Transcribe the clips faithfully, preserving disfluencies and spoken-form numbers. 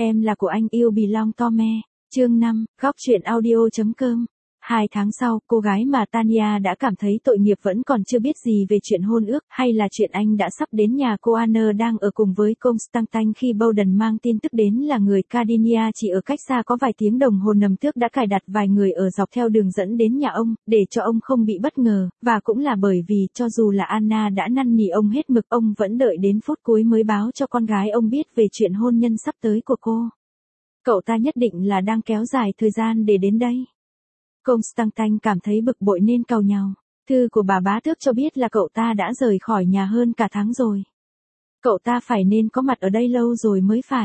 Em là của anh yêu belong to me. Chương năm, góc truyện audio.com. Hai tháng sau, cô gái mà Tanya đã cảm thấy tội nghiệp vẫn còn chưa biết gì về chuyện hôn ước, hay là chuyện anh đã sắp đến nhà cô Anna đang ở cùng với Constantine khi Bowden mang tin tức đến là người Cardinia chỉ ở cách xa có vài tiếng đồng hồ nằm tước đã cài đặt vài người ở dọc theo đường dẫn đến nhà ông, để cho ông không bị bất ngờ, và cũng là bởi vì cho dù là Anna đã năn nỉ ông hết mực, ông vẫn đợi đến phút cuối mới báo cho con gái ông biết về chuyện hôn nhân sắp tới của cô. Cậu ta nhất định là đang kéo dài thời gian để đến đây. Constantine cảm thấy bực bội nên càu nhàu. Thư của bà bá tước cho biết là cậu ta đã rời khỏi nhà hơn cả tháng rồi. Cậu ta phải nên có mặt ở đây lâu rồi mới phải.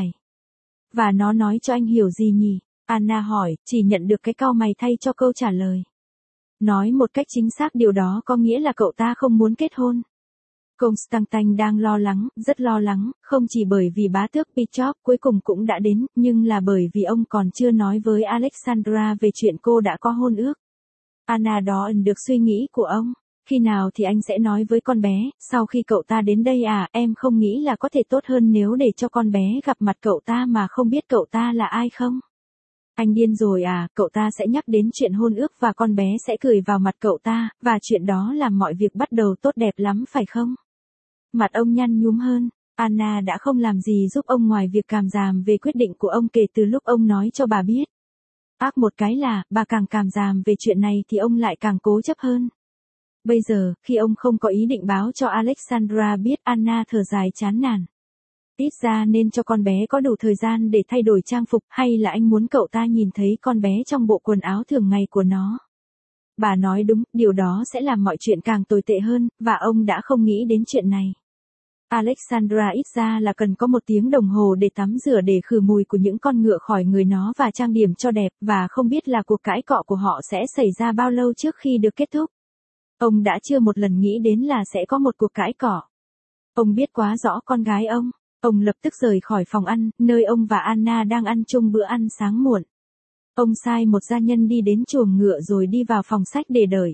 Và nó nói cho anh hiểu gì nhỉ? Anna hỏi, chỉ nhận được cái cau mày thay cho câu trả lời. Nói một cách chính xác điều đó có nghĩa là cậu ta không muốn kết hôn. Constantine đang lo lắng, rất lo lắng, không chỉ bởi vì bá tước Pichok cuối cùng cũng đã đến, nhưng là bởi vì ông còn chưa nói với Alexandra về chuyện cô đã có hôn ước. Anna đó ẩn được suy nghĩ của ông. Khi nào thì anh sẽ nói với con bé, sau khi cậu ta đến đây à, em không nghĩ là có thể tốt hơn nếu để cho con bé gặp mặt cậu ta mà không biết cậu ta là ai không? Anh điên rồi à, cậu ta sẽ nhắc đến chuyện hôn ước và con bé sẽ cười vào mặt cậu ta, và chuyện đó làm mọi việc bắt đầu tốt đẹp lắm phải không? Mặt ông nhăn nhúm hơn. Anna đã không làm gì giúp ông ngoài việc cảm giảm về quyết định của ông kể từ lúc ông nói cho bà biết. Ác một cái là, bà càng cảm giảm về chuyện này thì ông lại càng cố chấp hơn. Bây giờ, khi ông không có ý định báo cho Alexandra biết, Anna thở dài chán nản. Ít ra nên cho con bé có đủ thời gian để thay đổi trang phục, hay là anh muốn cậu ta nhìn thấy con bé trong bộ quần áo thường ngày của nó? Bà nói đúng, điều đó sẽ làm mọi chuyện càng tồi tệ hơn, và ông đã không nghĩ đến chuyện này. Alexandra ít ra là cần có một tiếng đồng hồ để tắm rửa để khử mùi của những con ngựa khỏi người nó và trang điểm cho đẹp, và không biết là cuộc cãi cọ của họ sẽ xảy ra bao lâu trước khi được kết thúc. Ông đã chưa một lần nghĩ đến là sẽ có một cuộc cãi cọ. Ông biết quá rõ con gái ông. Ông lập tức rời khỏi phòng ăn, nơi ông và Anna đang ăn chung bữa ăn sáng muộn. Ông sai một gia nhân đi đến chuồng ngựa rồi đi vào phòng sách để đợi.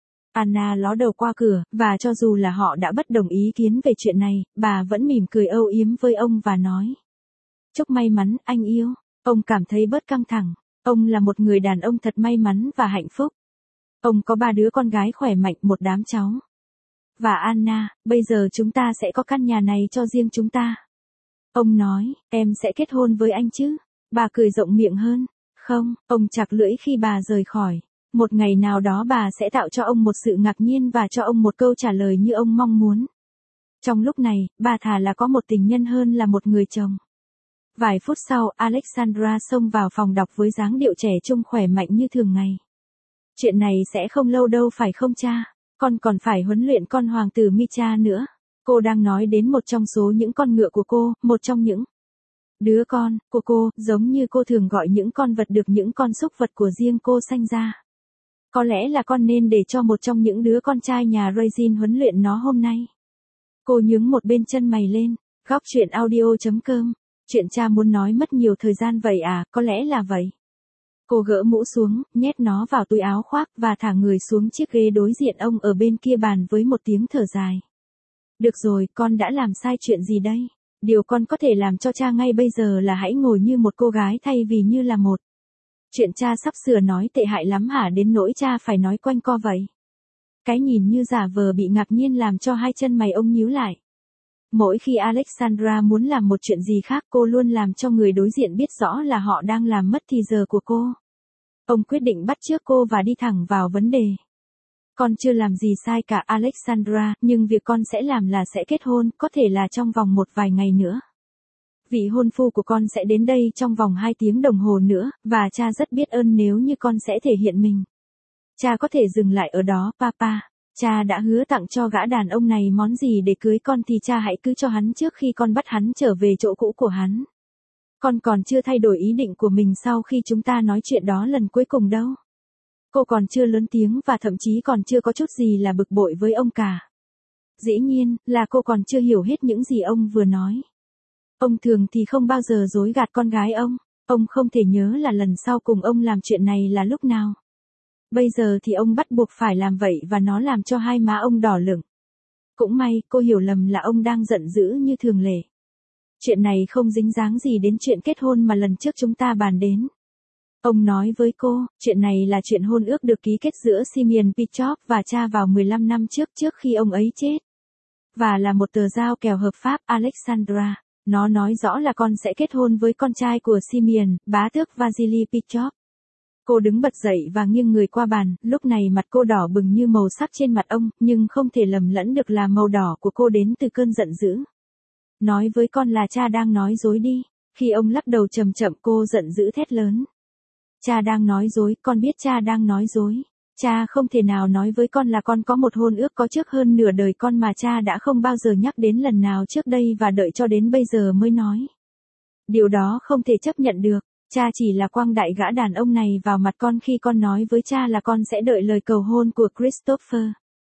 Anna ló đầu qua cửa, và cho dù là họ đã bất đồng ý kiến về chuyện này, bà vẫn mỉm cười âu yếm với ông và nói. Chúc may mắn, anh yêu. Ông cảm thấy bớt căng thẳng. Ông là một người đàn ông thật may mắn và hạnh phúc. Ông có ba đứa con gái khỏe mạnh, một đám cháu. Và Anna, bây giờ chúng ta sẽ có căn nhà này cho riêng chúng ta. Ông nói, em sẽ kết hôn với anh chứ? Bà cười rộng miệng hơn. Không, ông chặt lưỡi khi bà rời khỏi. Một ngày nào đó bà sẽ tạo cho ông một sự ngạc nhiên và cho ông một câu trả lời như ông mong muốn. Trong lúc này, bà thà là có một tình nhân hơn là một người chồng. Vài phút sau, Alexandra xông vào phòng đọc với dáng điệu trẻ trung khỏe mạnh như thường ngày. Chuyện này sẽ không lâu đâu phải không cha? Con còn phải huấn luyện con hoàng tử Micha nữa. Cô đang nói đến một trong số những con ngựa của cô, một trong những đứa con của cô, giống như cô thường gọi những con vật được những con súc vật của riêng cô sanh ra. Có lẽ là con nên để cho một trong những đứa con trai nhà Raisin huấn luyện nó hôm nay. Cô nhướng một bên chân mày lên. Góc truyện audio.com. Chuyện cha muốn nói mất nhiều thời gian vậy à, có lẽ là vậy. Cô gỡ mũ xuống, nhét nó vào túi áo khoác và thả người xuống chiếc ghế đối diện ông ở bên kia bàn với một tiếng thở dài. Được rồi, con đã làm sai chuyện gì đây? Điều con có thể làm cho cha ngay bây giờ là hãy ngồi như một cô gái thay vì như là một. Chuyện cha sắp sửa nói tệ hại lắm hả, đến nỗi cha phải nói quanh co vậy? Cái nhìn như giả vờ bị ngạc nhiên làm cho hai chân mày ông nhíu lại. Mỗi khi Alexandra muốn làm một chuyện gì khác, cô luôn làm cho người đối diện biết rõ là họ đang làm mất thì giờ của cô. Ông quyết định bắt chước cô và đi thẳng vào vấn đề. Con chưa làm gì sai cả Alexandra, nhưng việc con sẽ làm là sẽ kết hôn, có thể là trong vòng một vài ngày nữa. Vị hôn phu của con sẽ đến đây trong vòng hai tiếng đồng hồ nữa, và cha rất biết ơn nếu như con sẽ thể hiện mình. Cha có thể dừng lại ở đó, papa. Cha đã hứa tặng cho gã đàn ông này món gì để cưới con thì cha hãy cứ cho hắn trước khi con bắt hắn trở về chỗ cũ của hắn. Con còn chưa thay đổi ý định của mình sau khi chúng ta nói chuyện đó lần cuối cùng đâu. Cô còn chưa lớn tiếng và thậm chí còn chưa có chút gì là bực bội với ông cả. Dĩ nhiên, là cô còn chưa hiểu hết những gì ông vừa nói. Ông thường thì không bao giờ dối gạt con gái ông. Ông không thể nhớ là lần sau cùng ông làm chuyện này là lúc nào. Bây giờ thì ông bắt buộc phải làm vậy và nó làm cho hai má ông đỏ lửng. Cũng may, cô hiểu lầm là ông đang giận dữ như thường lệ. chuyện này không dính dáng gì đến chuyện kết hôn mà lần trước chúng ta bàn đến. Ông nói với cô, chuyện này là chuyện hôn ước được ký kết giữa Simeon Pichov và cha vào mười lăm năm trước trước khi ông ấy chết. Và là một tờ giao kèo hợp pháp Alexandra. Nó nói rõ là con sẽ kết hôn với con trai của Simeon, bá tước Vasily Pichov. Cô đứng bật dậy và nghiêng người qua bàn, lúc này mặt cô đỏ bừng như màu sắc trên mặt ông, nhưng không thể lầm lẫn được là màu đỏ của cô đến từ cơn giận dữ. Nói với con là cha đang nói dối đi. Khi ông lắc đầu chậm chậm cô giận dữ thét lớn. Cha đang nói dối, con biết cha đang nói dối. Cha không thể nào nói với con là con có một hôn ước có trước hơn nửa đời con mà cha đã không bao giờ nhắc đến lần nào trước đây và đợi cho đến bây giờ mới nói. Điều đó không thể chấp nhận được. Cha chỉ là quăng đại gã đàn ông này vào mặt con khi con nói với cha là con sẽ đợi lời cầu hôn của Christopher.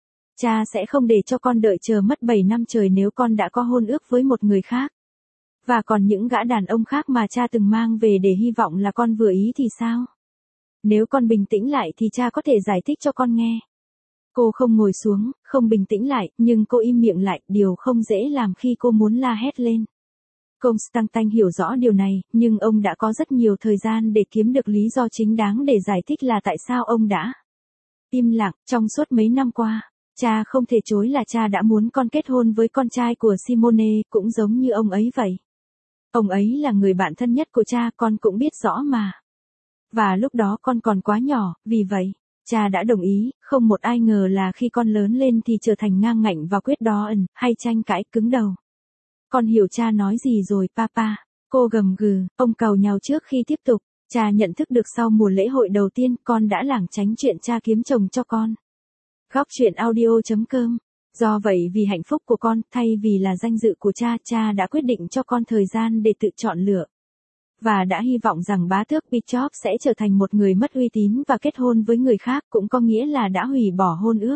Cha sẽ không để cho con đợi chờ mất bảy năm trời nếu con đã có hôn ước với một người khác. Và còn những gã đàn ông khác mà cha từng mang về để hy vọng là con vừa ý thì sao? Nếu con bình tĩnh lại thì cha có thể giải thích cho con nghe. Cô không ngồi xuống, không bình tĩnh lại, nhưng cô im miệng lại, điều không dễ làm khi cô muốn la hét lên. Constantine hiểu rõ điều này, nhưng ông đã có rất nhiều thời gian để kiếm được lý do chính đáng để giải thích là tại sao ông đã im lặng trong suốt mấy năm qua. Cha không thể chối là cha đã muốn con kết hôn với con trai của Simone, cũng giống như ông ấy vậy. Ông ấy là người bạn thân nhất của cha, con cũng biết rõ mà. Và lúc đó con còn quá nhỏ, vì vậy, cha đã đồng ý, không một ai ngờ là khi con lớn lên thì trở thành ngang ngạnh và quyết đoán, hay tranh cãi cứng đầu. Con hiểu cha nói gì rồi papa, cô gầm gừ, ông càu nhàu trước khi tiếp tục, cha nhận thức được sau mùa lễ hội đầu tiên con đã lảng tránh chuyện cha kiếm chồng cho con. Góc truyện audio chấm com. Do vậy vì hạnh phúc của con, thay vì là danh dự của cha, cha đã quyết định cho con thời gian để tự chọn lựa. Và đã hy vọng rằng bá tước Pichov sẽ trở thành một người mất uy tín và kết hôn với người khác cũng có nghĩa là đã hủy bỏ hôn ước.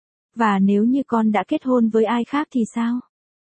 Và nếu như con đã kết hôn với ai khác thì sao?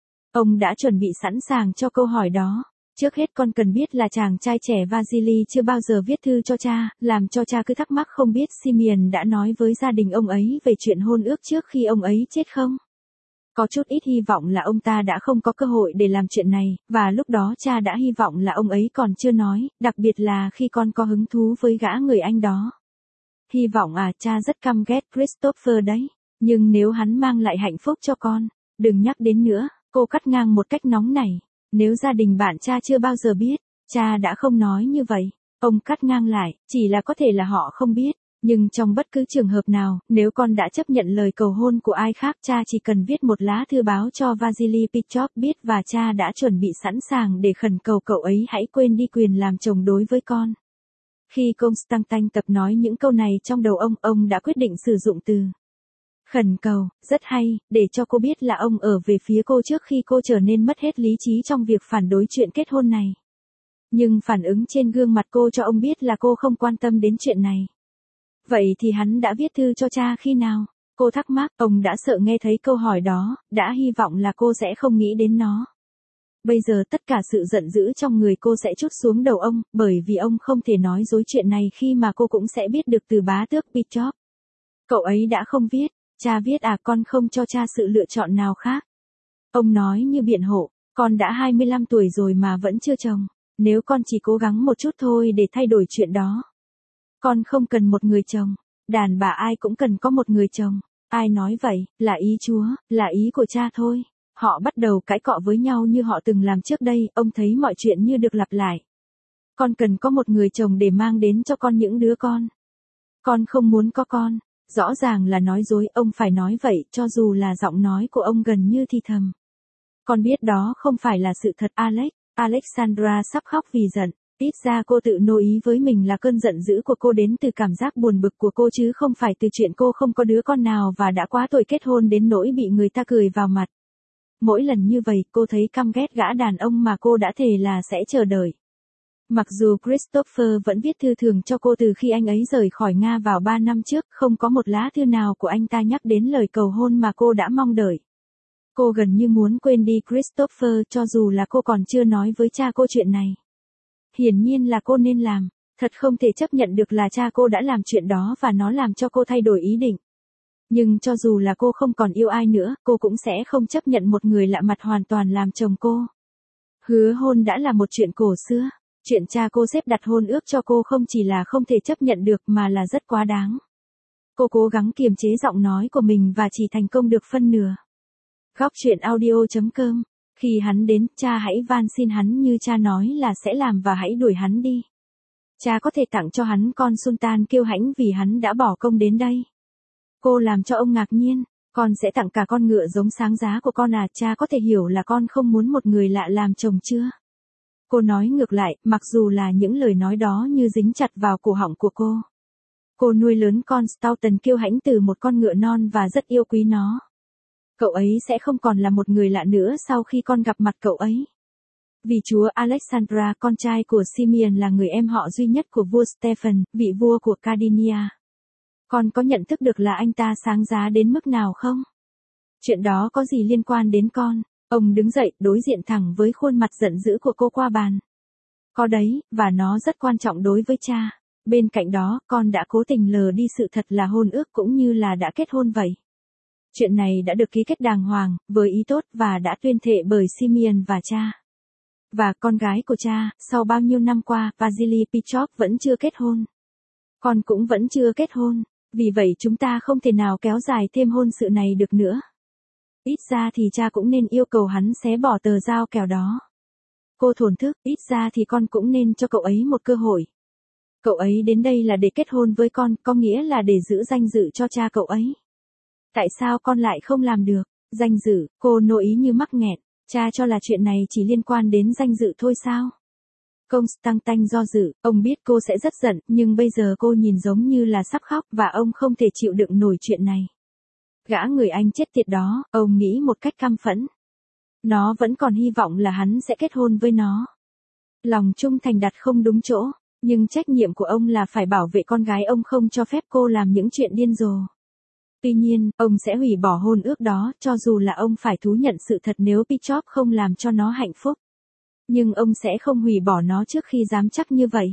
Ông đã chuẩn bị sẵn sàng cho câu hỏi đó. Trước hết con cần biết là chàng trai trẻ Vasily chưa bao giờ viết thư cho cha, làm cho cha cứ thắc mắc không biết Simeon đã nói với gia đình ông ấy về chuyện hôn ước trước khi ông ấy chết không? Có chút ít hy vọng là ông ta đã không có cơ hội để làm chuyện này, và lúc đó cha đã hy vọng là ông ấy còn chưa nói, đặc biệt là khi con có hứng thú với gã người Anh đó. Hy vọng à, cha rất căm ghét Christopher đấy, nhưng nếu hắn mang lại hạnh phúc cho con, đừng nhắc đến nữa, cô cắt ngang một cách nóng nảy. Nếu gia đình bạn cha chưa bao giờ biết, cha đã không nói như vậy. Ông cắt ngang lại, chỉ là có thể là họ không biết. Nhưng trong bất cứ trường hợp nào, nếu con đã chấp nhận lời cầu hôn của ai khác, cha chỉ cần viết một lá thư báo cho Vasily Pichov biết và cha đã chuẩn bị sẵn sàng để khẩn cầu cậu ấy hãy quên đi quyền làm chồng đối với con. Khi Constantine tập nói những câu này trong đầu ông, ông đã quyết định sử dụng từ khẩn cầu, rất hay, để cho cô biết là ông ở về phía cô trước khi cô trở nên mất hết lý trí trong việc phản đối chuyện kết hôn này. Nhưng phản ứng trên gương mặt cô cho ông biết là cô không quan tâm đến chuyện này. Vậy thì hắn đã viết thư cho cha khi nào? Cô thắc mắc, ông đã sợ nghe thấy câu hỏi đó, đã hy vọng là cô sẽ không nghĩ đến nó. Bây giờ tất cả sự giận dữ trong người cô sẽ trút xuống đầu ông, bởi vì ông không thể nói dối chuyện này khi mà cô cũng sẽ biết được từ bá tước Pichov. Cậu ấy đã không viết, cha viết à, con không cho cha sự lựa chọn nào khác. Ông nói như biện hộ, con đã hai mươi lăm tuổi rồi mà vẫn chưa chồng, nếu con chỉ cố gắng một chút thôi để thay đổi chuyện đó. Con không cần một người chồng, đàn bà ai cũng cần có một người chồng. Ai nói vậy, là ý Chúa, là ý của cha thôi. Họ bắt đầu cãi cọ với nhau như họ từng làm trước đây, ông thấy mọi chuyện như được lặp lại. Con cần có một người chồng để mang đến cho con những đứa con. Con không muốn có con. Rõ ràng là nói dối, ông phải nói vậy, cho dù là giọng nói của ông gần như thì thầm. Con biết đó không phải là sự thật Alex. Alexandra sắp khóc vì giận. Ít ra cô tự nô ý với mình là cơn giận dữ của cô đến từ cảm giác buồn bực của cô chứ không phải từ chuyện cô không có đứa con nào và đã quá tuổi kết hôn đến nỗi bị người ta cười vào mặt. Mỗi lần như vậy cô thấy căm ghét gã đàn ông mà cô đã thề là sẽ chờ đợi. Mặc dù Christopher vẫn viết thư thường cho cô từ khi anh ấy rời khỏi Nga vào ba năm trước, không có một lá thư nào của anh ta nhắc đến lời cầu hôn mà cô đã mong đợi. Cô gần như muốn quên đi Christopher cho dù là cô còn chưa nói với cha cô chuyện này. Hiển nhiên là cô nên làm, thật không thể chấp nhận được là cha cô đã làm chuyện đó và nó làm cho cô thay đổi ý định. Nhưng cho dù là cô không còn yêu ai nữa, cô cũng sẽ không chấp nhận một người lạ mặt hoàn toàn làm chồng cô. Hứa hôn đã là một chuyện cổ xưa. Chuyện cha cô xếp đặt hôn ước cho cô không chỉ là không thể chấp nhận được mà là rất quá đáng. Cô cố gắng kiềm chế giọng nói của mình và chỉ thành công được phân nửa. Góc truyện audio chấm com. Khi hắn đến, cha hãy van xin hắn như cha nói là sẽ làm và hãy đuổi hắn đi. Cha có thể tặng cho hắn con Sultan kiêu hãnh vì hắn đã bỏ công đến đây. Cô làm cho ông ngạc nhiên. Con sẽ tặng cả con ngựa giống sáng giá của con à, cha có thể hiểu là con không muốn một người lạ làm chồng chưa? Cô nói ngược lại, mặc dù là những lời nói đó như dính chặt vào cổ họng của cô. Cô nuôi lớn con Stoughton kiêu hãnh từ một con ngựa non và rất yêu quý nó. Cậu ấy sẽ không còn là một người lạ nữa sau khi con gặp mặt cậu ấy. Vì chúa Alexandra, con trai của Simeon là người em họ duy nhất của vua Stephen, vị vua của Sardinia. Con có nhận thức được là anh ta sáng giá đến mức nào không? Chuyện đó có gì liên quan đến con? Ông đứng dậy, đối diện thẳng với khuôn mặt giận dữ của cô qua bàn. Có đấy, và nó rất quan trọng đối với cha. Bên cạnh đó, con đã cố tình lờ đi sự thật là hôn ước cũng như là đã kết hôn vậy. Chuyện này đã được ký kết đàng hoàng, với ý tốt và đã tuyên thệ bởi Simeon và cha. Và con gái của cha, sau bao nhiêu năm qua, Vasily Pichov vẫn chưa kết hôn. Con cũng vẫn chưa kết hôn, vì vậy chúng ta không thể nào kéo dài thêm hôn sự này được nữa. Ít ra thì cha cũng nên yêu cầu hắn xé bỏ tờ giao kèo đó. Cô thổn thức, ít ra thì con cũng nên cho cậu ấy một cơ hội. Cậu ấy đến đây là để kết hôn với con, có nghĩa là để giữ danh dự cho cha cậu ấy. Tại sao con lại không làm được? Danh dự, cô nội ý như mắc nghẹn. Cha cho là chuyện này chỉ liên quan đến danh dự thôi sao? Constantine do dự, ông biết cô sẽ rất giận, nhưng bây giờ cô nhìn giống như là sắp khóc và ông không thể chịu đựng nổi chuyện này. Gã người Anh chết tiệt đó, ông nghĩ một cách căm phẫn. Nó vẫn còn hy vọng là hắn sẽ kết hôn với nó. Lòng trung thành đặt không đúng chỗ, nhưng trách nhiệm của ông là phải bảo vệ con gái ông, không cho phép cô làm những chuyện điên rồ. Tuy nhiên, ông sẽ hủy bỏ hôn ước đó, cho dù là ông phải thú nhận sự thật nếu Pichov không làm cho nó hạnh phúc. Nhưng ông sẽ không hủy bỏ nó trước khi dám chắc như vậy.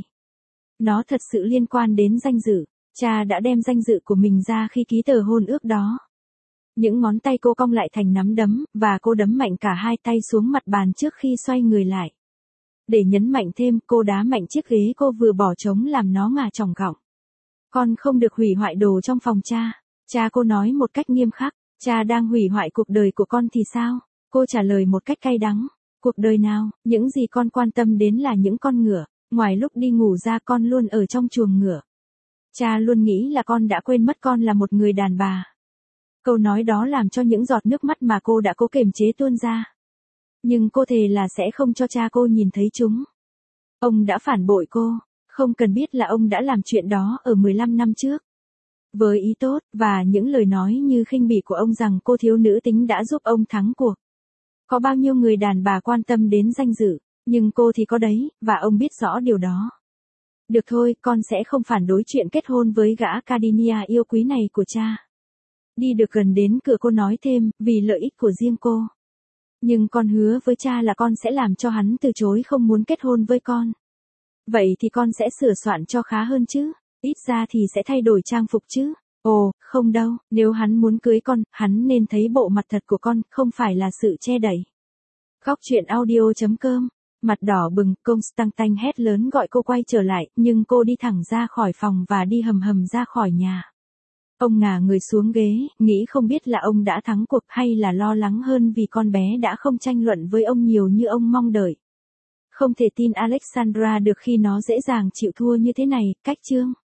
Nó thật sự liên quan đến danh dự. Cha đã đem danh dự của mình ra khi ký tờ hôn ước đó. Những ngón tay cô cong lại thành nắm đấm, và cô đấm mạnh cả hai tay xuống mặt bàn trước khi xoay người lại. Để nhấn mạnh thêm, cô đá mạnh chiếc ghế cô vừa bỏ trống làm nó ngả chỏng gọng. Con không được hủy hoại đồ trong phòng cha. Cha cô nói một cách nghiêm khắc. Cha đang hủy hoại cuộc đời của con thì sao? Cô trả lời một cách cay đắng. Cuộc đời nào, những gì con quan tâm đến là những con ngựa. Ngoài lúc đi ngủ ra con luôn ở trong chuồng ngựa. Cha luôn nghĩ là con đã quên mất con là một người đàn bà. Câu nói đó làm cho những giọt nước mắt mà cô đã cố kiềm chế tuôn ra. Nhưng cô thề là sẽ không cho cha cô nhìn thấy chúng. Ông đã phản bội cô, không cần biết là ông đã làm chuyện đó ở mười lăm năm trước. Với ý tốt, và những lời nói như khinh bỉ của ông rằng cô thiếu nữ tính đã giúp ông thắng cuộc. Có bao nhiêu người đàn bà quan tâm đến danh dự, nhưng cô thì có đấy, và ông biết rõ điều đó. Được thôi, con sẽ không phản đối chuyện kết hôn với gã Sardinia yêu quý này của cha. Đi được gần đến cửa cô nói thêm, vì lợi ích của riêng cô. Nhưng con hứa với cha là con sẽ làm cho hắn từ chối không muốn kết hôn với con. Vậy thì con sẽ sửa soạn cho khá hơn chứ, ít ra thì sẽ thay đổi trang phục chứ. Ồ, không đâu, nếu hắn muốn cưới con, hắn nên thấy bộ mặt thật của con, không phải là sự che đậy. Góc truyện audio chấm com. Mặt đỏ bừng, Constantine hét lớn gọi cô quay trở lại, nhưng cô đi thẳng ra khỏi phòng và đi hầm hầm ra khỏi nhà. Ông ngả người xuống ghế, nghĩ không biết là ông đã thắng cuộc hay là lo lắng hơn vì con bé đã không tranh luận với ông nhiều như ông mong đợi. Không thể tin Alexandra được khi nó dễ dàng chịu thua như thế này. Cách chương